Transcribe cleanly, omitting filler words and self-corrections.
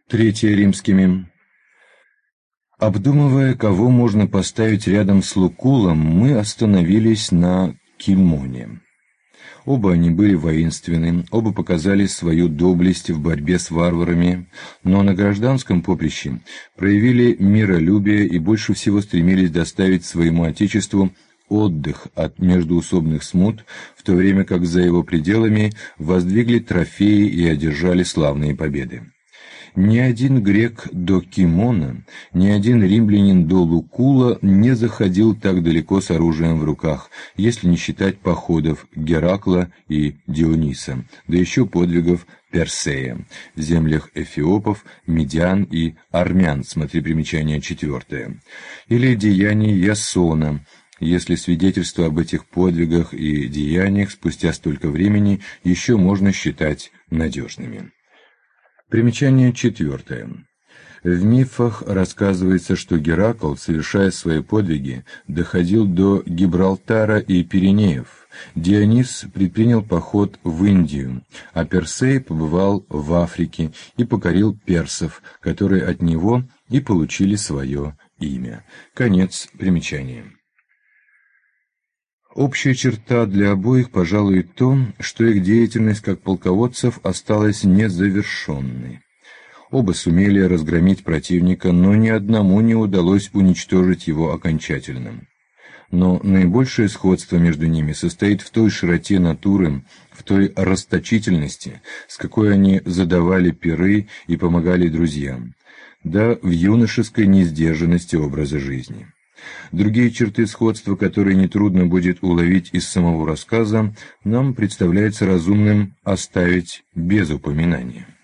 Третье римскими. Обдумывая, кого можно поставить рядом с Лукулом, мы остановились на Кимоне. Оба они были воинственны, оба показали свою доблесть в борьбе с варварами, но на гражданском поприще проявили миролюбие и больше всего стремились доставить своему отечеству отдых от междоусобных смут, в то время как за его пределами воздвигли трофеи и одержали славные победы. Ни один грек до Кимона, ни один римлянин до Лукула не заходил так далеко с оружием в руках, если не считать походов Геракла и Диониса, да еще подвигов Персея в землях эфиопов, медян и армян, смотри примечание 4, или деяний Ясона, если свидетельства об этих подвигах и деяниях спустя столько времени еще можно считать надежными. Примечание 4. В мифах рассказывается, что Геракл, совершая свои подвиги, доходил до Гибралтара и Пиренеев. Дионис предпринял поход в Индию, а Персей побывал в Африке и покорил персов, которые от него и получили свое имя. Конец примечания. Общая черта для обоих, пожалуй, то, что их деятельность как полководцев осталась незавершенной. Оба сумели разгромить противника, но ни одному не удалось уничтожить его окончательно. Но наибольшее сходство между ними состоит в той широте натуры, в той расточительности, с какой они задавали пиры и помогали друзьям, да в юношеской несдержанности образа жизни. Другие черты сходства, которые нетрудно будет уловить из самого рассказа, нам представляется разумным оставить без упоминания.